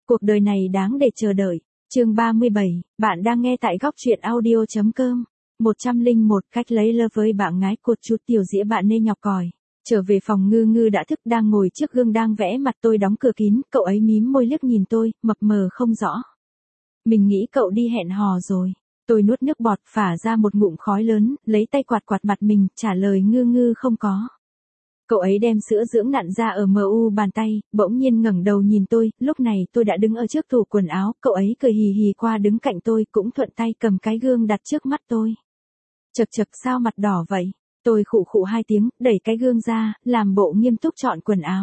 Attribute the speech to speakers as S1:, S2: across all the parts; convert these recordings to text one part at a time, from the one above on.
S1: Cuộc đời này đáng để chờ đợi. Chương 37, bạn đang nghe tại góc truyện audio.com. 101 cách lấy love với bạn gái cột chút tiểu dĩa bạn nên nhọc còi. Trở về phòng Ngư Ngư đã thức đang ngồi trước gương đang vẽ mặt tôi đóng cửa kín, cậu ấy mím môi liếc nhìn tôi, mập mờ không rõ. Mình nghĩ cậu đi hẹn hò rồi. Tôi nuốt nước bọt phả ra một ngụm khói lớn, lấy tay quạt quạt mặt mình, trả lời Ngư Ngư không có. Cậu ấy đem sữa dưỡng nặn ra ở bàn tay, bỗng nhiên ngẩng đầu nhìn tôi, lúc này tôi đã đứng ở trước tủ quần áo, cậu ấy cười hì hì qua đứng cạnh tôi, cũng thuận tay cầm cái gương đặt trước mắt tôi. Chậc chậc sao mặt đỏ vậy? Tôi khụ khụ hai tiếng, đẩy cái gương ra, làm bộ nghiêm túc chọn quần áo.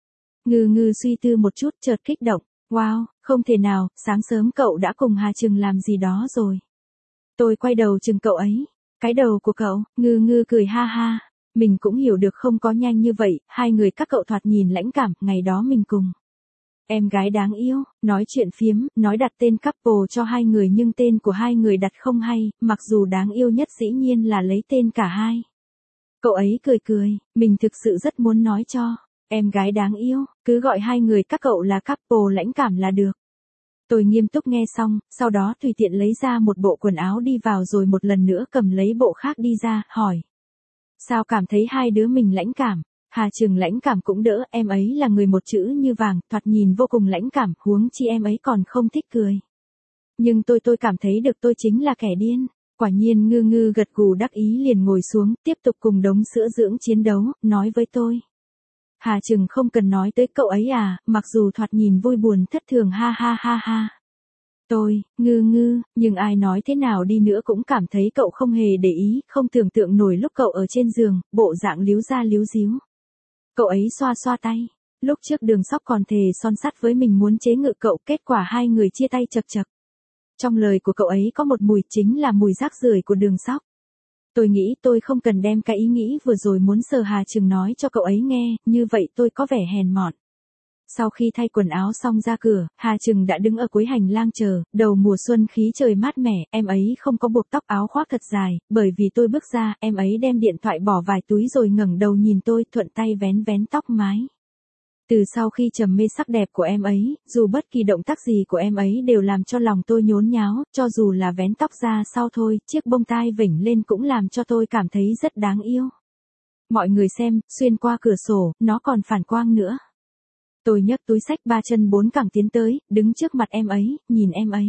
S1: Ngư Ngư suy tư một chút chợt kích động, wow, không thể nào, sáng sớm cậu đã cùng Hà Trừng làm gì đó rồi. Tôi quay đầu chừng cậu ấy, cái đầu của cậu, Ngư Ngư cười ha ha. Mình cũng hiểu được không có nhanh như vậy, hai người các cậu thoạt nhìn lãnh cảm, ngày đó mình cùng. Em gái đáng yêu, nói chuyện phiếm, nói đặt tên couple cho hai người nhưng tên của hai người đặt không hay, mặc dù đáng yêu nhất dĩ nhiên là lấy tên cả hai. Cậu ấy cười cười, mình thực sự rất muốn nói cho, em gái đáng yêu, cứ gọi hai người các cậu là couple lãnh cảm là được. Tôi nghiêm túc nghe xong, sau đó tùy tiện lấy ra một bộ quần áo đi vào rồi một lần nữa cầm lấy bộ khác đi ra, hỏi. Sao cảm thấy hai đứa mình lãnh cảm? Hà Trừng lãnh cảm cũng đỡ, em ấy là người một chữ như vàng, thoạt nhìn vô cùng lãnh cảm, huống chi em ấy còn không thích cười. Nhưng tôi cảm thấy được tôi chính là kẻ điên. Quả nhiên Ngư Ngư gật gù đắc ý liền ngồi xuống, tiếp tục cùng đống sữa dưỡng chiến đấu, nói với tôi. Hà Trừng không cần nói tới cậu ấy à, mặc dù thoạt nhìn vui buồn thất thường ha ha ha ha. Tôi, Ngư Ngư, nhưng ai nói thế nào đi nữa cũng cảm thấy cậu không hề để ý, không tưởng tượng nổi lúc cậu ở trên giường, bộ dạng líu ra líu díu. Cậu ấy xoa xoa tay, lúc trước Đường Sóc còn thề son sắt với mình muốn chế ngự cậu, kết quả hai người chia tay chật chật. Trong lời của cậu ấy có một mùi chính là mùi rác rưởi của Đường Sóc. Tôi nghĩ tôi không cần đem cái ý nghĩ vừa rồi muốn sờ Hà Trừng nói cho cậu ấy nghe, như vậy tôi có vẻ hèn mọn. Sau khi thay quần áo xong ra cửa, Hà Trừng đã đứng ở cuối hành lang chờ, đầu mùa xuân khí trời mát mẻ, em ấy không có buộc tóc áo khoác thật dài, bởi vì tôi bước ra, em ấy đem điện thoại bỏ vài túi rồi ngẩng đầu nhìn tôi, thuận tay vén vén tóc mái. Từ sau khi trầm mê sắc đẹp của em ấy, dù bất kỳ động tác gì của em ấy đều làm cho lòng tôi nhốn nháo, cho dù là vén tóc ra sau thôi, chiếc bông tai vểnh lên cũng làm cho tôi cảm thấy rất đáng yêu. Mọi người xem, xuyên qua cửa sổ, nó còn phản quang nữa. Tôi nhấc túi xách ba chân bốn cẳng tiến tới, đứng trước mặt em ấy, nhìn em ấy.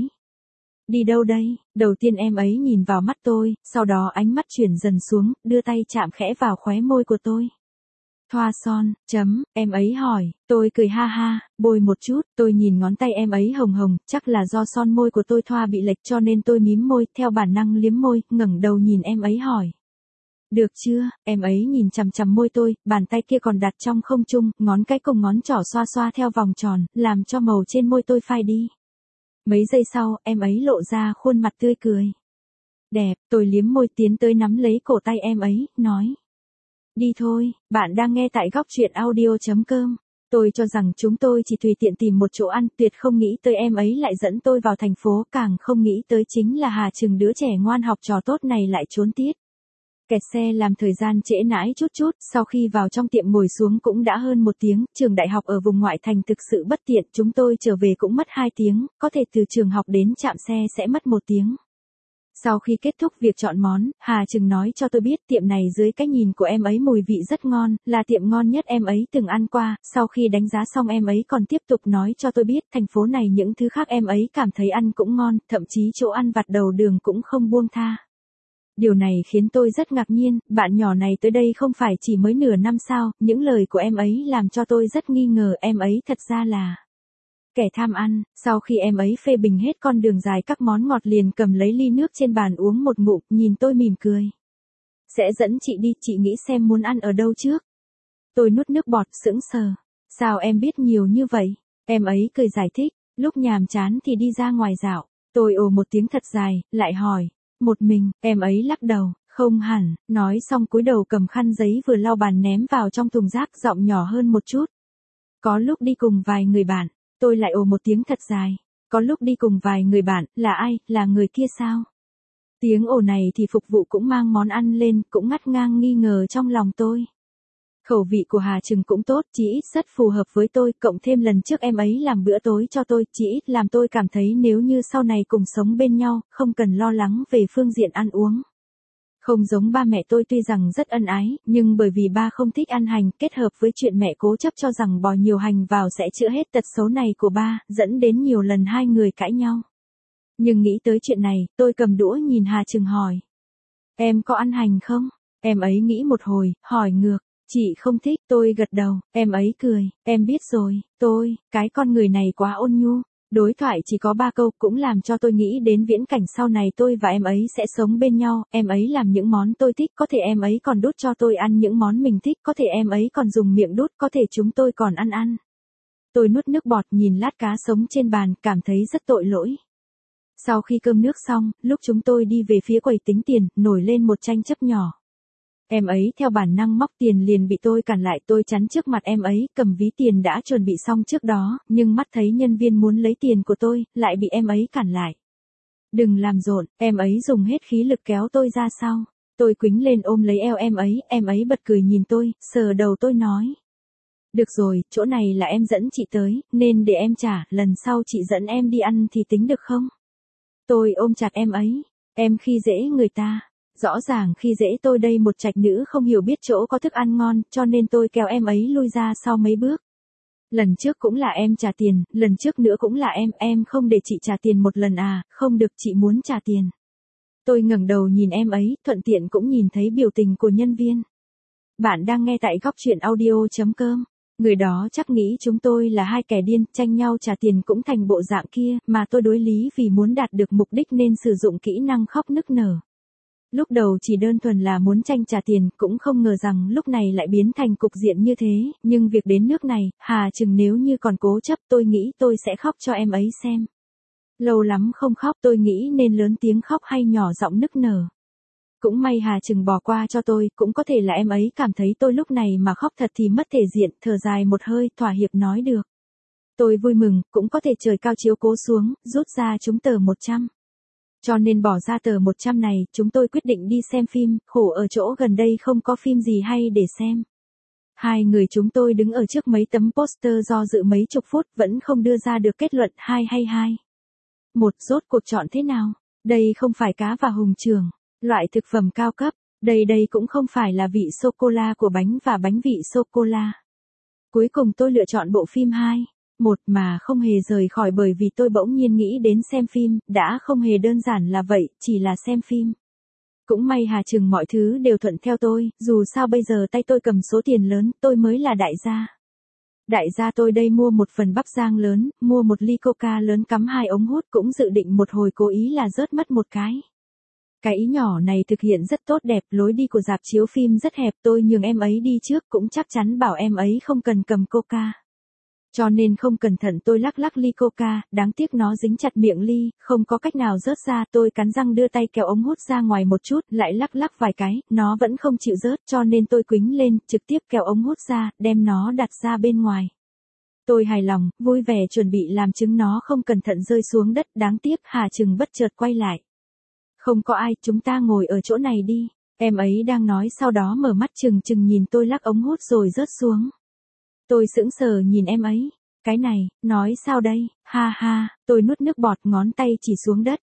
S1: Đi đâu đây? Đầu tiên em ấy nhìn vào mắt tôi, sau đó ánh mắt chuyển dần xuống, đưa tay chạm khẽ vào khóe môi của tôi. Thoa son, em ấy hỏi, tôi cười ha ha, bôi một chút, tôi nhìn ngón tay em ấy hồng hồng, chắc là do son môi của tôi thoa bị lệch cho nên tôi mím môi, theo bản năng liếm môi, ngẩng đầu nhìn em ấy hỏi. Được chưa, em ấy nhìn chằm chằm môi tôi, bàn tay kia còn đặt trong không trung, ngón cái cùng ngón trỏ xoa xoa theo vòng tròn, làm cho màu trên môi tôi phai đi. Mấy giây sau, em ấy lộ ra khuôn mặt tươi cười. Đẹp, tôi liếm môi tiến tới nắm lấy cổ tay em ấy, nói. Đi thôi, bạn đang nghe tại góc truyện audio.com. Tôi cho rằng chúng tôi chỉ tùy tiện tìm một chỗ ăn, tuyệt không nghĩ tới em ấy lại dẫn tôi vào thành phố, càng không nghĩ tới chính là Hà Trừng đứa trẻ ngoan học trò tốt này lại trốn tiết. Kẹt xe làm thời gian trễ nãi chút chút, sau khi vào trong tiệm ngồi xuống cũng đã hơn 1 tiếng, trường đại học ở vùng ngoại thành thực sự bất tiện, chúng tôi trở về cũng mất 2 tiếng, có thể từ trường học đến trạm xe sẽ mất 1 tiếng. Sau khi kết thúc việc chọn món, Hà Trừng nói cho tôi biết tiệm này dưới cái nhìn của em ấy mùi vị rất ngon, là tiệm ngon nhất em ấy từng ăn qua, sau khi đánh giá xong em ấy còn tiếp tục nói cho tôi biết thành phố này những thứ khác em ấy cảm thấy ăn cũng ngon, thậm chí chỗ ăn vặt đầu đường cũng không buông tha. Điều này khiến tôi rất ngạc nhiên, bạn nhỏ này tới đây không phải chỉ mới nửa năm sao, những lời của em ấy làm cho tôi rất nghi ngờ em ấy thật ra là kẻ tham ăn. Sau khi em ấy phê bình hết con đường dài các món ngọt liền cầm lấy ly nước trên bàn uống một ngụm, nhìn tôi mỉm cười. Sẽ dẫn chị đi, chị nghĩ xem muốn ăn ở đâu trước. Tôi nuốt nước bọt sững sờ. Sao em biết nhiều như vậy? Em ấy cười giải thích, lúc nhàm chán thì đi ra ngoài dạo. Tôi ồ một tiếng thật dài, lại hỏi. Một mình, em ấy lắc đầu, không hẳn, nói xong cúi đầu cầm khăn giấy vừa lau bàn ném vào trong thùng rác, giọng nhỏ hơn một chút. Có lúc đi cùng vài người bạn, tôi lại ồ một tiếng thật dài. Có lúc đi cùng vài người bạn, là ai, là người kia sao? Tiếng ồ này thì phục vụ cũng mang món ăn lên, cũng ngắt ngang nghi ngờ trong lòng tôi. Khẩu vị của Hà Trừng cũng tốt, chỉ ít rất phù hợp với tôi, cộng thêm lần trước em ấy làm bữa tối cho tôi, chỉ ít làm tôi cảm thấy nếu như sau này cùng sống bên nhau, không cần lo lắng về phương diện ăn uống. Không giống ba mẹ tôi tuy rằng rất ân ái, nhưng bởi vì ba không thích ăn hành, kết hợp với chuyện mẹ cố chấp cho rằng bò nhiều hành vào sẽ chữa hết tật xấu này của ba, dẫn đến nhiều lần hai người cãi nhau. Nhưng nghĩ tới chuyện này, tôi cầm đũa nhìn Hà Trừng hỏi. Em có ăn hành không? Em ấy nghĩ một hồi, hỏi ngược. Chị không thích, tôi gật đầu, em ấy cười, em biết rồi, cái con người này quá ôn nhu. Đối thoại chỉ có 3 câu cũng làm cho tôi nghĩ đến viễn cảnh sau này tôi và em ấy sẽ sống bên nhau, em ấy làm những món tôi thích, có thể em ấy còn đút cho tôi ăn những món mình thích, có thể em ấy còn dùng miệng đút, có thể chúng tôi còn ăn. Tôi nuốt nước bọt nhìn lát cá sống trên bàn, cảm thấy rất tội lỗi. Sau khi cơm nước xong, lúc chúng tôi đi về phía quầy tính tiền, nổi lên một tranh chấp nhỏ. Em ấy theo bản năng móc tiền liền bị tôi cản lại, tôi chắn trước mặt em ấy, cầm ví tiền đã chuẩn bị xong trước đó, nhưng mắt thấy nhân viên muốn lấy tiền của tôi, lại bị em ấy cản lại. Đừng làm rộn, em ấy dùng hết khí lực kéo tôi ra sau. Tôi quýnh lên ôm lấy eo em ấy bật cười nhìn tôi, sờ đầu tôi nói. Được rồi, chỗ này là em dẫn chị tới, nên để em trả, lần sau chị dẫn em đi ăn thì tính được không? Tôi ôm chặt em ấy, em khi dễ người ta. Rõ ràng khi dễ tôi đây một trạch nữ không hiểu biết chỗ có thức ăn ngon, cho nên tôi kéo em ấy lui ra sau mấy bước. Lần trước cũng là em trả tiền, lần trước nữa cũng là em không để chị trả tiền một lần à, không được, chị muốn trả tiền. Tôi ngẩng đầu nhìn em ấy, thuận tiện cũng nhìn thấy biểu tình của nhân viên. Bạn đang nghe tại góc truyện audio.com. Người đó chắc nghĩ chúng tôi là hai kẻ điên, tranh nhau trả tiền cũng thành bộ dạng kia, mà tôi đối lý vì muốn đạt được mục đích nên sử dụng kỹ năng khóc nức nở. Lúc đầu chỉ đơn thuần là muốn tranh trả tiền, cũng không ngờ rằng lúc này lại biến thành cục diện như thế, nhưng việc đến nước này, Hà Trừng nếu như còn cố chấp tôi nghĩ tôi sẽ khóc cho em ấy xem. Lâu lắm không khóc tôi nghĩ nên lớn tiếng khóc hay nhỏ giọng nức nở. Cũng may Hà Trừng bỏ qua cho tôi, cũng có thể là em ấy cảm thấy tôi lúc này mà khóc thật thì mất thể diện, thở dài một hơi, thỏa hiệp nói được. Tôi vui mừng, cũng có thể trời cao chiếu cố xuống, rút ra chúng tờ 100. Cho nên bỏ ra tờ 100 này, chúng tôi quyết định đi xem phim, khổ ở chỗ gần đây không có phim gì hay để xem. Hai người chúng tôi đứng ở trước mấy tấm poster do dự mấy chục phút vẫn không đưa ra được kết luận hay hay hai. Một, rốt cuộc chọn thế nào? Đây không phải cá và hùng trường, loại thực phẩm cao cấp, đây cũng không phải là vị sô-cô-la của bánh và bánh vị sô-cô-la. Cuối cùng tôi lựa chọn bộ phim 2. Một mà không hề rời khỏi bởi vì tôi bỗng nhiên nghĩ đến xem phim, đã không hề đơn giản là vậy, chỉ là xem phim. Cũng may Hà Trừng mọi thứ đều thuận theo tôi, dù sao bây giờ tay tôi cầm số tiền lớn, tôi mới là đại gia. Đại gia tôi đây mua một phần bắp rang lớn, mua một ly coca lớn cắm 2 ống hút cũng dự định một hồi cố ý là rớt mất một cái. Cái ý nhỏ này thực hiện rất tốt đẹp, lối đi của rạp chiếu phim rất hẹp, tôi nhường em ấy đi trước cũng chắc chắn bảo em ấy không cần cầm coca. Cho nên không cẩn thận tôi lắc ly coca, đáng tiếc nó dính chặt miệng ly, không có cách nào rớt ra, tôi cắn răng đưa tay kéo ống hút ra ngoài một chút, lại lắc vài cái, nó vẫn không chịu rớt, cho nên tôi quýnh lên, trực tiếp kéo ống hút ra, đem nó đặt ra bên ngoài. Tôi hài lòng, vui vẻ chuẩn bị làm chứng nó không cẩn thận rơi xuống đất, đáng tiếc Hà Trừng bất chợt quay lại. Không có ai, chúng ta ngồi ở chỗ này đi, em ấy đang nói sau đó mở mắt trừng nhìn tôi lắc ống hút rồi rớt xuống. Tôi sững sờ nhìn em ấy, cái này, nói sao đây, ha ha, tôi nuốt nước bọt ngón tay chỉ xuống đất,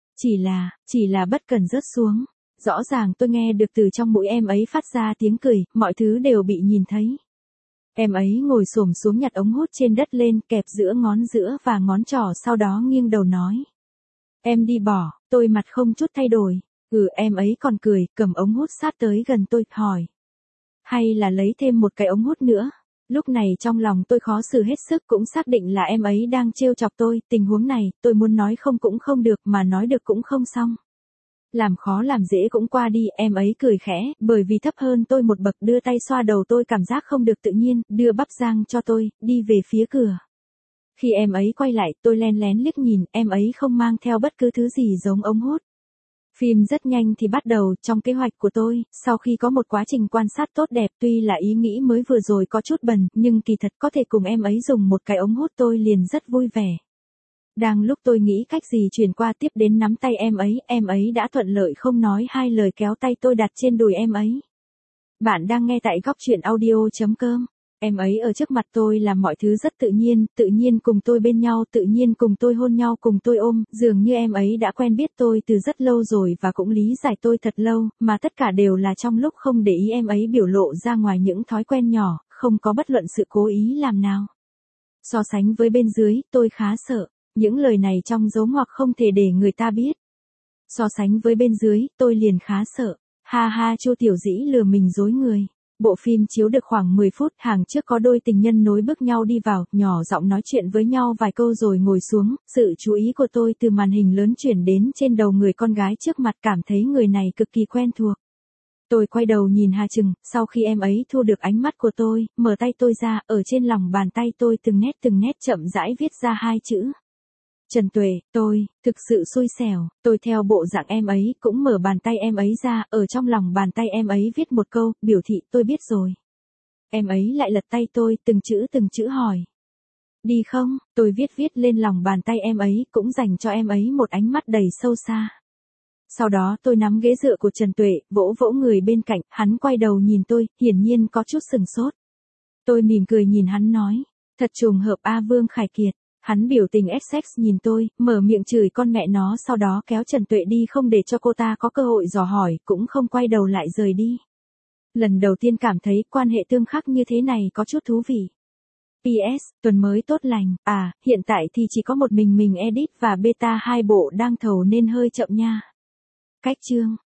S1: chỉ là bất cần rớt xuống. Rõ ràng tôi nghe được từ trong mũi em ấy phát ra tiếng cười, mọi thứ đều bị nhìn thấy. Em ấy ngồi xổm xuống nhặt ống hút trên đất lên, kẹp giữa ngón giữa và ngón trỏ sau đó nghiêng đầu nói. Em đi bỏ, tôi mặt không chút thay đổi, em ấy còn cười, cầm ống hút sát tới gần tôi, hỏi. Hay là lấy thêm một cái ống hút nữa? Lúc này trong lòng tôi khó xử hết sức cũng xác định là em ấy đang trêu chọc tôi, tình huống này, tôi muốn nói không cũng không được mà nói được cũng không xong. Làm khó làm dễ cũng qua đi, em ấy cười khẽ, bởi vì thấp hơn tôi một bậc đưa tay xoa đầu tôi cảm giác không được tự nhiên, đưa bắp rang cho tôi, đi về phía cửa. Khi em ấy quay lại, tôi len lén liếc nhìn, em ấy không mang theo bất cứ thứ gì giống ống hút. Phim rất nhanh thì bắt đầu, trong kế hoạch của tôi, sau khi có một quá trình quan sát tốt đẹp tuy là ý nghĩ mới vừa rồi có chút bần, nhưng kỳ thật có thể cùng em ấy dùng một cái ống hút tôi liền rất vui vẻ. Đang lúc tôi nghĩ cách gì chuyển qua tiếp đến nắm tay em ấy đã thuận lợi không nói hai lời kéo tay tôi đặt trên đùi em ấy. Bạn đang nghe tại góc chuyện audio.com. Em ấy ở trước mặt tôi làm mọi thứ rất tự nhiên cùng tôi bên nhau, tự nhiên cùng tôi hôn nhau, cùng tôi ôm, dường như em ấy đã quen biết tôi từ rất lâu rồi và cũng lý giải tôi thật lâu, mà tất cả đều là trong lúc không để ý em ấy biểu lộ ra ngoài những thói quen nhỏ, không có bất luận sự cố ý làm nào. So sánh với bên dưới, tôi khá sợ. Những lời này trong dấu ngoặc không thể để người ta biết. So sánh với bên dưới, tôi liền khá sợ. Ha ha, Chu Tiểu Dĩ lừa mình dối người. Bộ phim chiếu được khoảng 10 phút, hàng trước có đôi tình nhân nối bước nhau đi vào, nhỏ giọng nói chuyện với nhau vài câu rồi ngồi xuống, sự chú ý của tôi từ màn hình lớn chuyển đến trên đầu người con gái trước mặt, cảm thấy người này cực kỳ quen thuộc. Tôi quay đầu nhìn Hà Trừng, sau khi em ấy thu được ánh mắt của tôi, mở tay tôi ra, ở trên lòng bàn tay tôi từng nét chậm rãi viết ra hai chữ. Trần Tuệ, tôi, thực sự xui xẻo, tôi theo bộ dạng em ấy, cũng mở bàn tay em ấy ra, ở trong lòng bàn tay em ấy viết một câu, biểu thị tôi biết rồi. Em ấy lại lật tay tôi, từng chữ hỏi. Đi không, tôi viết lên lòng bàn tay em ấy, cũng dành cho em ấy một ánh mắt đầy sâu xa. Sau đó tôi nắm ghế dựa của Trần Tuệ, vỗ người bên cạnh, hắn quay đầu nhìn tôi, hiển nhiên có chút sừng sốt. Tôi mỉm cười nhìn hắn nói, thật trùng hợp a Vương Khải Kiệt. Hắn biểu tình XX nhìn tôi, mở miệng chửi con mẹ nó, sau đó kéo Trần Tuệ đi không để cho cô ta có cơ hội dò hỏi, cũng không quay đầu lại rời đi. Lần đầu tiên cảm thấy quan hệ tương khắc như thế này có chút thú vị. PS, tuần mới tốt lành, hiện tại thì chỉ có một mình edit và beta 2 bộ đang thầu nên hơi chậm nha. Cách chương